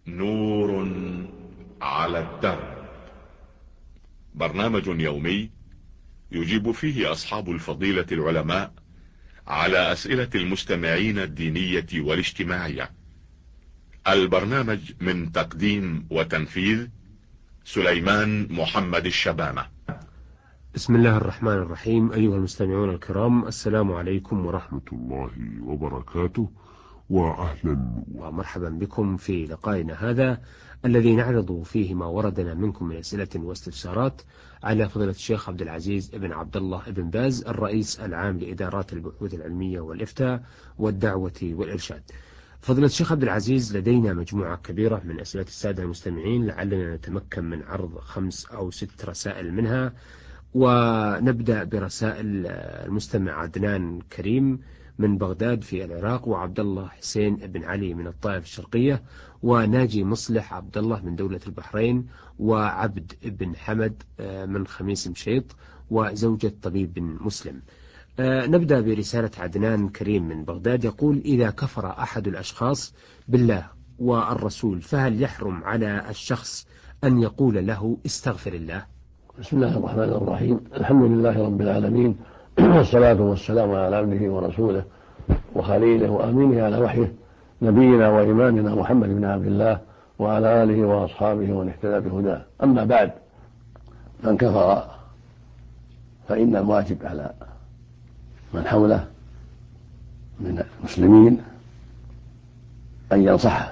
نور على الدرب. برنامج يومي يجيب فيه أصحاب الفضيلة العلماء على أسئلة المستمعين الدينية والاجتماعية. البرنامج من تقديم وتنفيذ سليمان محمد الشبانة. بسم الله الرحمن الرحيم. أيها المستمعون الكرام، السلام عليكم ورحمة الله وبركاته، وأهلا ومرحبا بكم في لقائنا هذا الذي نعرض فيه ما وردنا منكم من أسئلة واستفسارات على فضيلة الشيخ عبد العزيز بن عبد الله بن باز، الرئيس العام لإدارات البحوث العلمية والإفتاء والدعوة والإرشاد. فضيلة الشيخ عبد العزيز، لدينا مجموعة كبيرة من أسئلة السادة المستمعين، لعلنا نتمكن من عرض 5 أو 6 رسائل منها. ونبدأ برسائل المستمع عدنان كريم من بغداد في العراق، وعبد الله حسين بن علي من الطائف الشرقية، وناجي مصلح عبد الله من دولة البحرين، وعبد بن حمد من خميس مشيط، وزوجة طبيب مسلم. نبدأ برسالة عدنان كريم من بغداد، يقول: إذا كفر أحد الأشخاص بالله والرسول فهل يحرم على الشخص أن يقول له استغفر الله؟ بسم الله الرحمن الرحيم. الحمد لله رب العالمين، والصلاة والسلام على عبده ورسوله وخليله وأمينه على وحيه، نبينا وإمامنا محمد بن عبد الله وعلى آله وأصحابه ومن اهتدى بهداه. أما بعد، من كفر فإن الواجب على من حوله من المسلمين أن ينصحه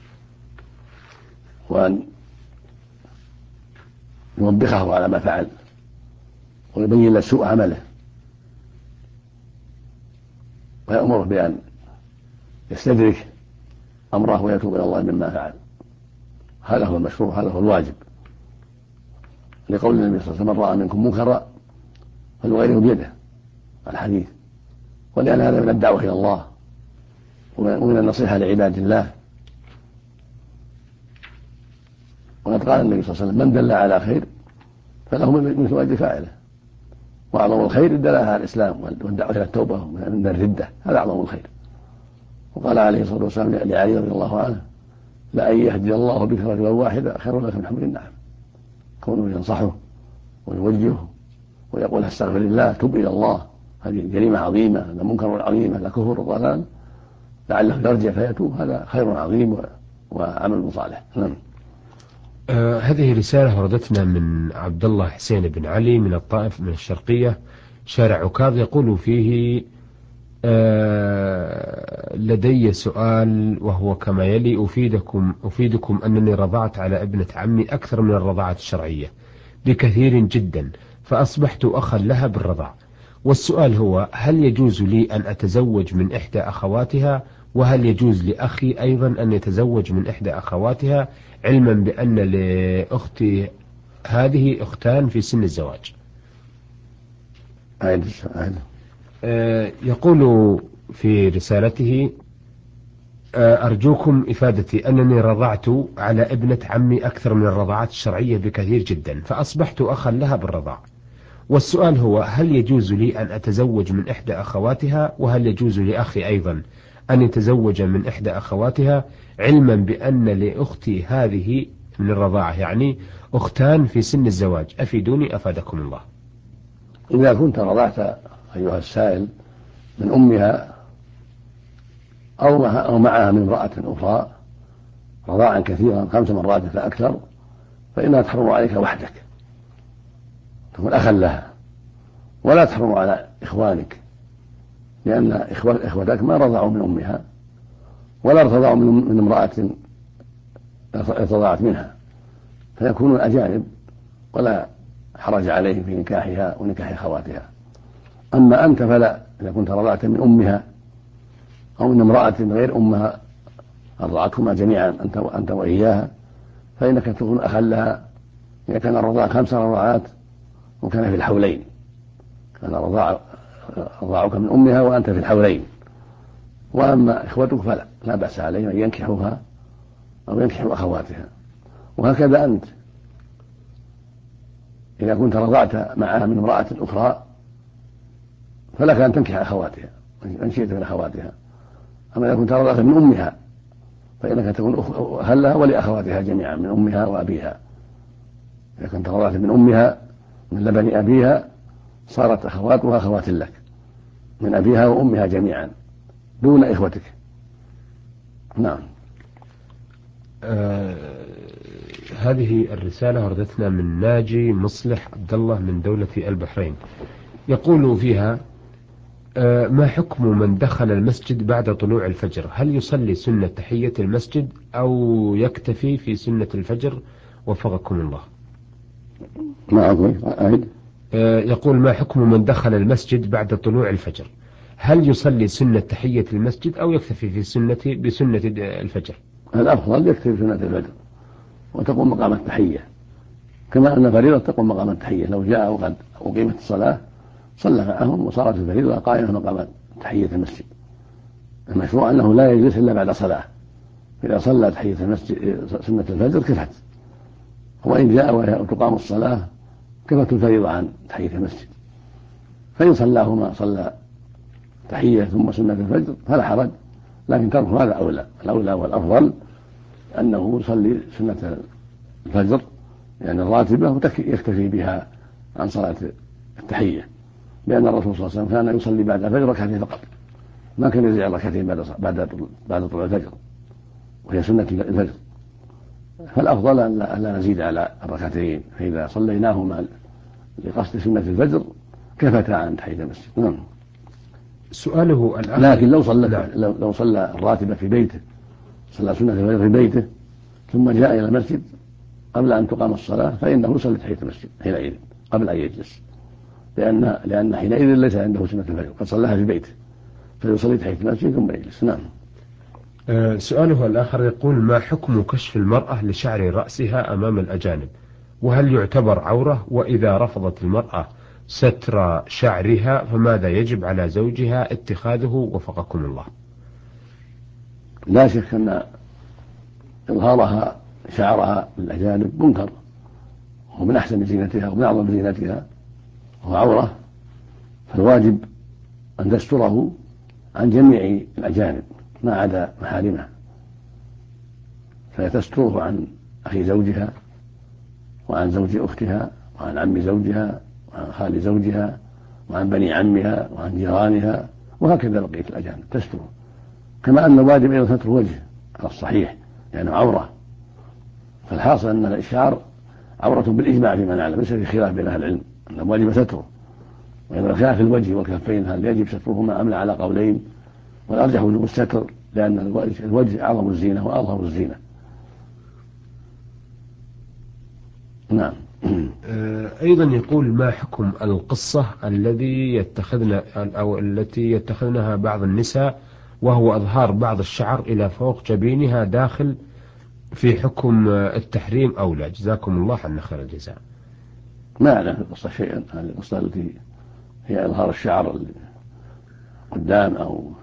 وأن يوبخه على ما فعل ويبين له سوء عمله، ويأمره بأن يستدرك أمره ويتوب إلى الله مما فعل. هذا هو المشروع، هذا هو الواجب، لقول النبي صلى الله عليه وسلم: من رأى منكم منكرا فليغيره بيده، الحديث. ولأن هذا من الدعوة إلى الله ومن النصيحة لعباد الله. وقد قال النبي صلى الله عليه وسلم: من دل على خير فله مثل أجر فاعله. وأعظم الخير الدلالة على الإسلام والدعوة إلى التوبة من الردة، هذا أعظم الخير. وقال عليه الصلاة والسلام لعلي رضي الله عنه: لأن يهدي الله بك رجلا واحدا خير لك من حمر النعم. كونه ينصحه ويوجهه ويقول: استغفر الله، تب إلى الله، هذه جريمة عظيمة، هذا منكر عظيم، هذا كفر وضلال، لعله يرجع فيتوب، هذا خير عظيم وعمل صالح. نعم. هذه رسالة وردتنا من عبد الله حسين بن علي من الطائف من الشرقية شارع عكاظ، يقول فيه: لدي سؤال وهو كما يلي: أفيدكم أنني رضعت على ابنة عمي أكثر من الرضاعة الشرعية بكثير جدا، فأصبحت أخا لها بالرضاع. والسؤال هو: هل يجوز لي أن أتزوج من إحدى أخواتها؟ وهل يجوز لأخي أيضا أن يتزوج من إحدى أخواتها، علما بأن لأختي هذه أختان في سن الزواج؟ يقول في رسالته: أرجوكم إفادتي أنني رضعت على ابنة عمي أكثر من الرضاعات الشرعية بكثير جدا، فأصبحت أخا لها بالرضاع. والسؤال هو: هل يجوز لي أن أتزوج من إحدى أخواتها؟ وهل يجوز لأخي أيضا أن يتزوج من إحدى أخواتها، علما بأن لأختي هذه من الرضاعة يعني أختان في سن الزواج؟ أفيدوني أفادكم الله. إذا كنت رضعت أيها السائل من أمها أو معها من امرأة أخرى رضاعا كثيرا 5 مرات فأكثر، فإنها تحرم عليك وحدك، تكون أخا لها، ولا تحرم على إخوانك، لأن إخوتك ما رضعوا من أمها ولا ارتضعوا من امرأة ارتضعت منها، فيكونون أجانب ولا حرج عليهم في نكاحها ونكاح أخواتها. أما أنت فلا، إذا كنت رضعت من أمها أو من امرأة غير أمها أرضعتهما جميعا أنت وإياها، فإنك تكون أخا لها إذا كان الرضاع 5 رضاعات وكان في الحولين، كان رضاعك من أمها وأنت في الحولين. وأما إخوتك فلا، لا بأس عليهم أن ينكحوها أو ينكحوا أخواتها. وهكذا أنت إذا كنت رضعت معها من امرأة أخرى فلك أن تنكح أخواتها إن شئت من أخواتها. أما إذا كنت رضعت من أمها فإنك تكون أهل لها ولأخواتها جميعا من أمها وأبيها. إذا كنت رضعت من أمها من لبن أبيها صارت أخواتها أخوات لك من أبيها وأمها جميعا دون إخوتك. نعم. هذه الرسالة وردتنا من ناجي مصلح عبد الله من دولة البحرين، يقول فيها: ما حكم من دخل المسجد بعد طلوع الفجر؟ هل يصلي سنة تحية المسجد أو يكتفي في سنة الفجر؟ وفقكم الله. ما أقول أعيد. يقول: ما حكم من دخل المسجد بعد طلوع الفجر؟ هل يصلي سنة تحية المسجد أو يكتفي في بسنة الفجر؟ الأفضل يكتفي بسنة الفجر وتقوم مقام التحية، كما أن الفريضة تقوم مقام التحية. لو جاء وقد أقيمت الصلاة صلى معهم وصارت الفريضة قائمة مقام تحية المسجد. المشروع أنه لا يجلس إلا بعد صلاة، إذا صلى تحية المسجد سنة الفجر كفت، وإن جاء وتقام الصلاة كفت الفريضة عن تحية المسجد. فإن صلاهما صلى تحية ثم سنة الفجر فلا حرج، لكن تركه هذا أولى. الأولى والأفضل أنه يصلي سنة الفجر يعني الراتبة ويكتفي بها عن صلاة التحية، لأن الرسول صلى الله عليه وسلم كان يصلي بعد الفجر ركعتين فقط، ما كان يزيد ركعتين بعد طلوع الفجر وهي سنة الفجر. فالأفضل أن لا نزيد على الركعتين، فإذا صليناهما لقصد سنة الفجر كفتا عن تحية المسجد. نعم. سؤاله الآخر: لكن لو صلى الراتبة في بيته، صلى سنة الفجر في بيته ثم جاء إلى المسجد قبل أن تقام الصلاة فإنه يصلي تحية المسجد حينئذ قبل أن يجلس، لأن حينئذ ليس عنده سنة الفجر، قد صلاها في بيته فيصلي تحية المسجد ثم يجلس. نعم. سؤاله الآخر يقول: ما حكم كشف المرأة لشعر رأسها أمام الأجانب؟ وهل يعتبر عورة؟ وإذا رفضت المرأة ستر شعرها فماذا يجب على زوجها اتخاذه؟ وفقكم الله. لا شك أن إظهارها شعرها للأجانب منكر، ومن أحسن زينتها ومن أعظم زينتها وهو عورة، فالواجب أن تستره عن جميع الأجانب ما عدا محارمها، فتستره عن أخي زوجها وعن زوج أختها وعن عم زوجها وعن خال زوجها وعن بني عمها وعن جيرانها، وهكذا بقية الأجانب تستره. كما أن الواجب أيضا ستر الوجه على الصحيح لأنه عورة. فالحاصل أن الشعر عورة بالإجماع فيما نعلم، ليس في خلاف بين أهل العلم أن الواجب ستره. وإذا كان في الوجه والكفين هل يجب سترهما أم على قولين، والأرجح وجوب الستر لأن الوجه أعظم الزينة وأظهر الزينة. نعم. أيضا يقول: ما حكم القصة التي يتخذنها بعض النساء وهو إظهار بعض الشعر إلى فوق جبينها داخل في حكم التحريم أو لا؟ جزاكم الله عنا خير الجزاء. ما أعلم في القصة شيئا. هذه القصة التي هي إظهار الشعر قدام أو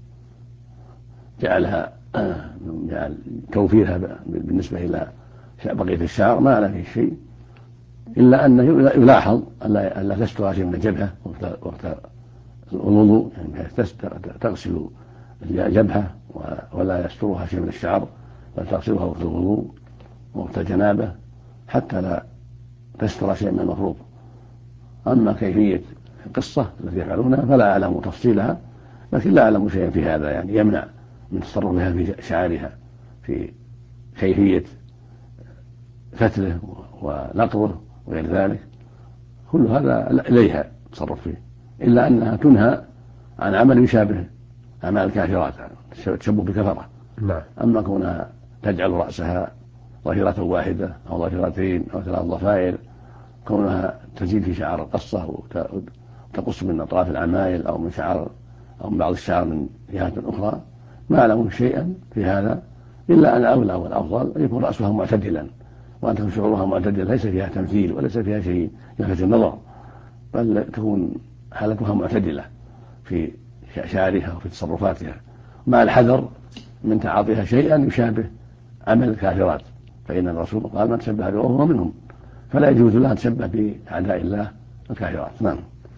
جعل توفيرها بالنسبة إلى بقية الشعر ما أعلم فيه شيء، إلا أن يلاحظ أن لا تستر شيء من الجبهة وقت الوضوء، يعني تغسل الجبهة ولا يسترها شيء من الشعر، بل تغسلها وقت الوضوء وقت الجنابة حتى لا تستر شيء من المفروض. أما كيفية القصة التي يفعلونها فلا أعلم تفصيلها، لكن لا أعلم شيئا في هذا يعني يمنع من تصرفها في شعرها في كيفية فتله ونقضه وغير ذلك، كل هذا إليها تصرف فيه، إلا أنها تنهى عن عمل يشابه أعمال الكافرات، تشبه بكفرة. نعم. أما كونها تجعل رأسها ظهيرة واحدة أو ظهيرتين أو 3 ضفائر، كونها تزيد في شعر القصة وتقص من أطراف العمايل أو من شعر أو من بعض الشعر من جهات أخرى، ما أعلم شيئا في هذا، إلا أن الأولى والأفضل أن يكون رأسها معتدلا وأن تكون شعورها معتدلا، ليس فيها تمثيل وليس فيها شيء يلفت النظر، بل تكون حالتها معتدلة في شعرها وفي تصرفاتها، مع الحذر من تعاطيها شيئا يشابه عمل الكافرات، فإن الرسول قال: من تشبه بقوم هو منهم، فلا يجوز لها أن تشبه بأعداء الله الكافرات. نعم.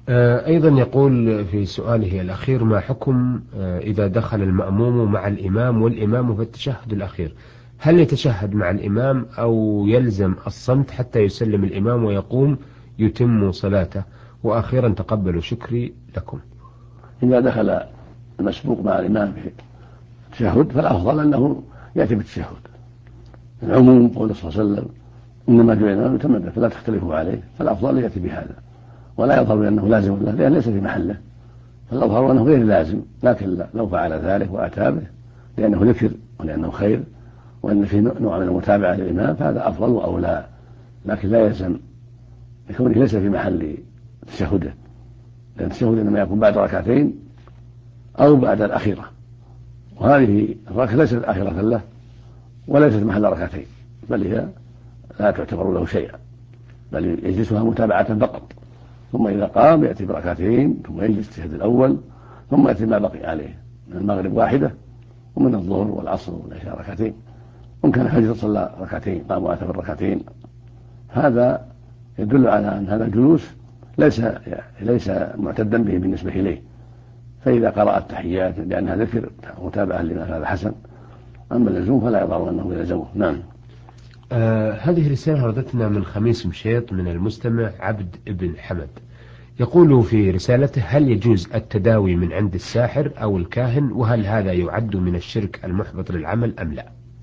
أيضا يقول في سؤاله الأخير: ما حكم إذا دخل المأموم مع الإمام والإمام في التشهد الأخير، هل يتشهد مع الإمام أو يلزم الصمت حتى يسلم الإمام ويقوم يتم صلاته؟ وأخيرا تقبلوا شكري لكم. إذا دخل المسبوق مع الإمام في التشهد فالأفضل أنه يأتي بالتشهد، العموم قول صلى الله عليه وسلم إنما جعل الإمام يتم به، فلا تختلفوا عليه، فالأفضل يأتي بهذا ولا يظهر بأنه لازم له لأن ليس في محله، فالأظهر أنه غير لازم، لكن لو فعل ذلك وأتى به لأنه ذكر ولأنه خير وأن في نوع من المتابعة للإمام فهذا أفضل وأولى، لكن لا يلزم لكونه ليس في محل تشهده، لأن التشهد إنما يكون بعد ركعتين أو بعد الأخيرة، وهذه الركعة ليست آخرة له وليست محل ركعتين، بل هي لا تعتبر له شيئا، بل يجلسها متابعة فقط، ثم إذا قام يأتي بركعتين ثم يجلس التشهد الأول ثم يأتي ما بقي عليه من المغرب واحدة ومن الظهر والعصر والعشاء ركعتين، وإن كان الفجر صلى ركعتين قام وأتى بالركعتين، هذا يدل على أن هذا الجلوس ليس معتدا به بالنسبة إليه، فإذا قرأ التحيات لأنها ذكر متابعة لما هذا حسن، أما اللزوم فلا يضر أنه يلزمه. نعم. هذه رسالة وردتنا من خميس مشيط من المستمع عبد ابن حمد، يقول في رسالته: هل يجوز التداوي من عند الساحر أو الكاهن، وهل هذا يعد من الشرك المحبط للعمل أم لا؟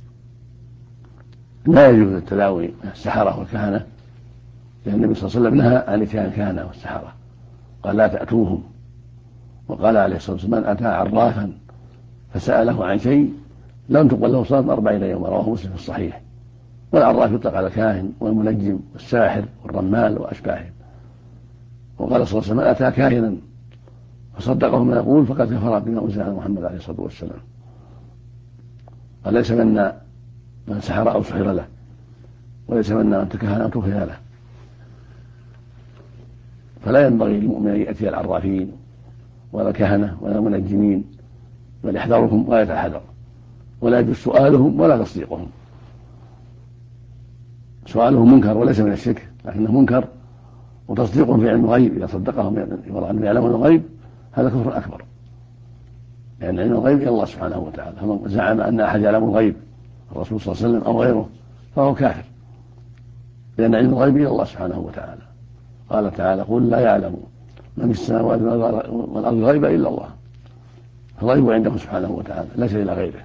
لا يجوز التداوي من السحرة والكهنة، لأن النبي صلى الله عليه وسلم نهى عن إتيان الكهنة والسحرة، قال لا تأتوهم، وقال عليه الصلاة والسلام: من أتى عرافا فسأله عن شيء لم تقبل له صلاة 40 يوما، رواه مسلم في الصحيح. والعراف يطلق على الكاهن والمنجم والساحر والرمال وأشباههم، وقال صلى الله عليه وسلم: من أتى كاهنا فصدقه ما يقول فقد كفر بما أنزل على محمد عليه الصلاة والسلام. قال: ليس منا من سحر أو سحر له، وليس منا من تكهن أو تكهن له، فلا ينبغي للمؤمن أن يأتي العرافين ولا الكهنة ولا المنجمين، بل يحذرهم غاية الحذر، ولا يجوز سؤالهم ولا تصديقهم. سؤالهم منكر وليس من الشرك، لكنه منكر، وتصديقهم في علم الغيب إذا صدقهم أنهم يعلمون الغيب هذا كفر أكبر، لأن علم الغيب إلى الله سبحانه وتعالى، فمن زعم أن أحد يعلم الغيب الرسول صلى الله عليه وسلم أو غيره فهو كافر، لأن علم الغيب إلى الله سبحانه وتعالى. قال تعالى: قل لا يعلم من في السماوات والأرض الغيب إلا الله، الغيب عنده سبحانه وتعالى ليس إلى غيره.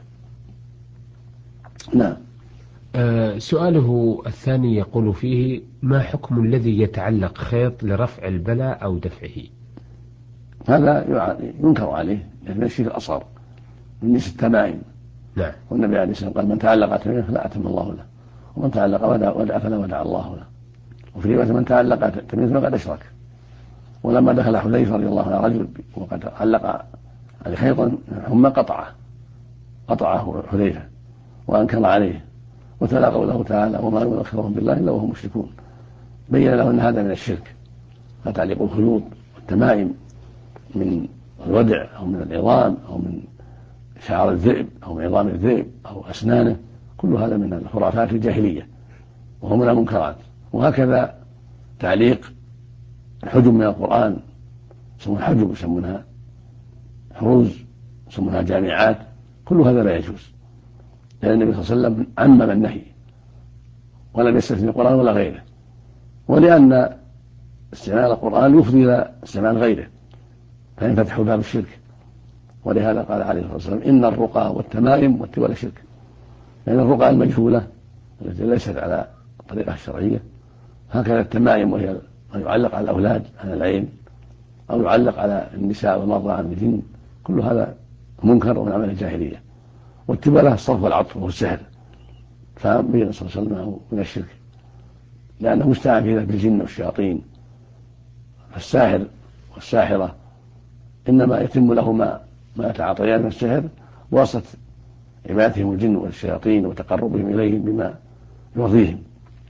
نعم. سؤاله الثاني يقول فيه: ما حكم الذي يتعلق خيط لرفع البلاء أو دفعه؟ هذا ينكر عليه، لأن الشرك الأصغر من جنس التمائم. نعم. والنبي عليه الصلاة والسلام قال: من تعلق تميمة فلا أتم الله له، ومن تعلق ودع فلا ودع الله له، وفي رواية من تعلق تميمة فقد أشرك. ولما دخل حذيفة رضي الله عنه رجل وقد علق عليه خيطا ثم قطعه حذيفة وأنكر عليه، وتلا قوله تعالى: وما يؤخرهم بالله إلا وهم مشركون، بين له أن هذا من الشرك، فتعليق الخيوط والتمائم من الودع أو من العظام أو من شعر الذئب أو من عظام الذئب أو أسنانه، كل هذا من الخرافات الجاهلية وهو من المنكرات. وهكذا تعليق الحجب من القرآن، يسمونها حجب، يسمونها حروز، يسمونها جامعات، كل هذا لا يجوز، لأن النبي صلى الله عليه وسلم عمم النهي ولم يستثني القرآن ولا غيره، ولأن استعمال القرآن يفضي إلى استعمال غيره فينفتح باب الشرك، ولهذا قال عليه الصلاة والسلام: إن الرقى والتمائم والتوالى شرك، لأن الرقى المجهولة التي ليست على الطريقة الشرعية، هكذا التمائم وهي ما يعلق على الأولاد عن العين أو يعلق على النساء والمرضى عن الجن، كل هذا منكر ومن عمل الجاهلية. والتبالة الصرف والعطف والسحر، فبين صلى الله عليه وسلم من الشرك، لأنه مستعان في ذلك الجن والشياطين، فالساحر والساحرة إنما يتم لهما ما يتعاطيان من السحر بواسطة عبادتهم الجن والشياطين وتقربهم إليهم بما يرضيهم.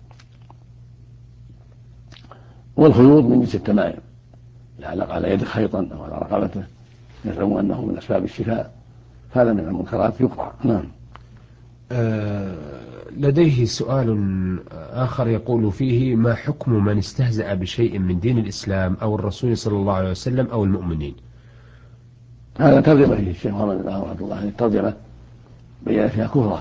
والخيوط من جنس التمائم، يعلق على يده خيطا أو على رقبته يزعم أنه من أسباب الشفاء، هذا من المنكرات يقطع. نعم. لديه سؤال آخر يقول فيه: ما حكم من استهزأ بشيء من دين الإسلام أو الرسول صلى الله عليه وسلم أو المؤمنين؟ هذا ترجمة فيه الشيخ محمد بن رحمة الله، هذه الترجمة بين فيها كفرة.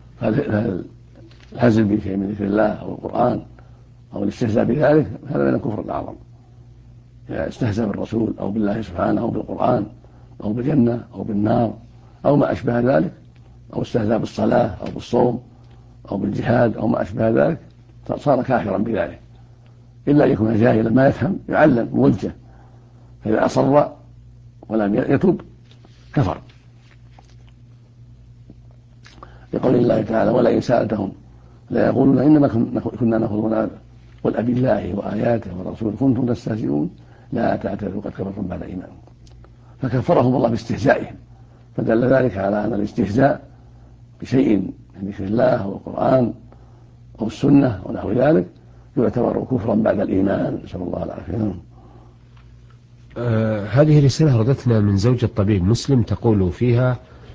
الهزل بشيء من ذكر الله أو القرآن أو الاستهزاء بذلك هذا من الكفر الأعظم. إذا استهزأ بالرسول أو بالله سبحانه أو بالقرآن أو بالجنة أو بالنار أو ما أشبه ذلك، أو استهزأ بالصلاة أو بالصوم أو بالجهاد أو ما أشبه ذلك، صار كافرا بذلك، إلا أن يكون جاهلا ما يفهم يعلم موجه، فإذا أصر ولم يتب كفر، لقول الله تعالى: ولئن سألتهم ليقولون إنما كنا نخوض ونلعب قل أبي الله وآياته ورسوله كنتم تستهزئون لا تعتذروا قد كفرتم بعد إيمانكم. فكفرهم الله باستهزائهم، فدل ذلك على أن الاستهزاء بشيء من ذكر الله أو القرآن أو السنة ونحو ذلك يعتبر كفرا بعد الإيمان، نسأل الله العافية. هذه رسالة وردتنا من زوجة طبيب مسلم تقول فيها: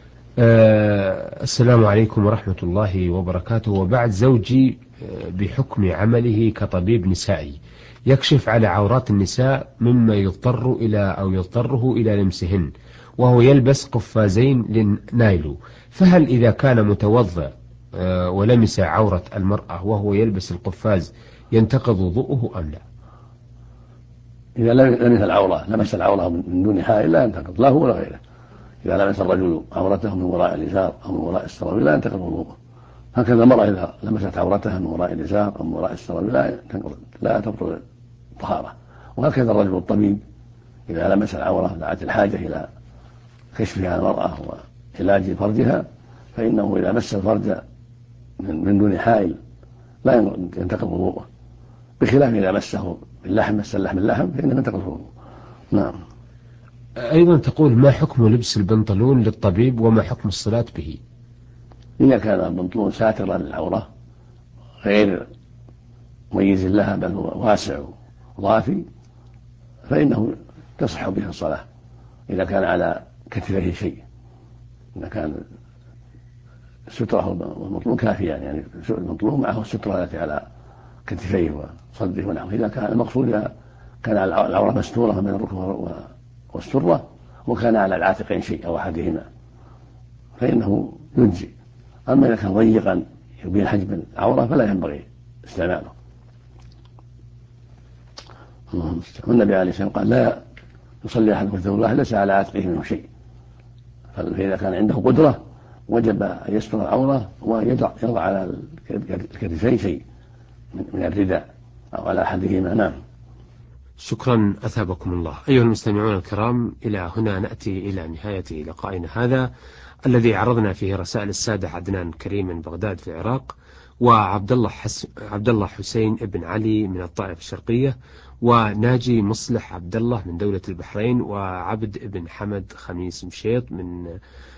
السلام عليكم ورحمة الله وبركاته. وبعد زوجي بحكم عمله كطبيب نسائي يكشف على عورات النساء مما يضطره إلى لمسهن، وهو يلبس قفازين للنايلو، فهل إذا كان متوضئ ولمس عورة المرأة وهو يلبس القفاز ينتقض وضوءه أم لا؟ إذا لمس العورة من دون حائل لا ينتقض له ولا غيره. إذا لمس الرجل عورته من وراء الإزار أو من وراء السراويل لا ينتقض وضوءه. هكذا المرأة إذا لمست عورتها من وراء الإزار أو من وراء السراويل لا تبطل الطهارة. وهكذا الرجل الطبيب إذا لمس العورة دعت الحاجة إلى كشفها المرأة وعلاج فرجها، فإنه إذا مس الفرج من دون حائل لا ينتقض وضوءه، بخلاف إذا مسه اللحم فإنه ينتقض وضوءه. نعم. أيضا تقول: ما حكم لبس البنطلون للطبيب وما حكم الصلاة به؟ إذا كان البنطلون ساترا للعورة غير مميز لها بل هو واسع وضافي فإنه تصح به الصلاة، إذا كان على كتفه شيء. إذا كان ستره والمطلوب كافيا، يعني المطلوب معه السترة التي على كتفيه وصدره ونحوه. إذا كان المقصود كان العورة مستورة من الركبة والسرة وكان على العاتقين شيء أو أحدهما فإنه يجزي. أما إذا كان ضيقا يبين حجم العورة فلا ينبغي استعماله. والنبي عليه الصلاة والسلام قال: لا يصلي أحدكم ثوب واحد ليس على عاتقه منه شيء. فإذا كان عنده قدرة وجب أن يستر العورة ويضع على الكتفين شيء من الرداء أو على أحدهما. نعم. شكرا أثابكم الله. أيها المستمعون الكرام، إلى هنا نأتي إلى نهاية لقائنا هذا الذي عرضنا فيه رسائل السادة عدنان كريم من بغداد في العراق، وعبد الله حسين ابن علي من الطائف الشرقية، وناجي مصلح عبد الله من دولة البحرين، وعبد ابن حمد خميس مشيط من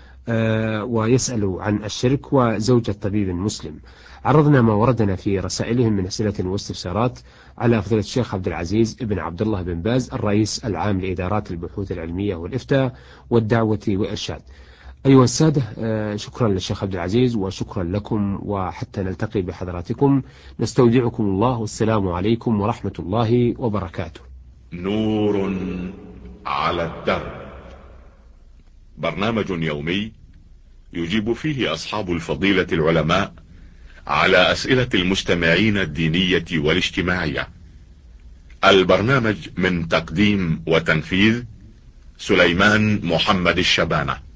ويسأل عن الشرك، وزوجة طبيب مسلم. عرضنا ما وردنا في رسائلهم من أسئلة واستفسارات على فضيلة الشيخ عبد العزيز ابن عبد الله بن باز الرئيس العام لإدارات البحوث العلمية والإفتاء والدعوة والإرشاد. أيها السادة، شكرا للشيخ عبد العزيز وشكرا لكم، وحتى نلتقي بحضراتكم نستودعكم الله، والسلام عليكم ورحمة الله وبركاته. نور على الدرب، برنامج يومي يجيب فيه أصحاب الفضيلة العلماء على أسئلة المستمعين الدينية والاجتماعية. البرنامج من تقديم وتنفيذ سليمان محمد الشبانة.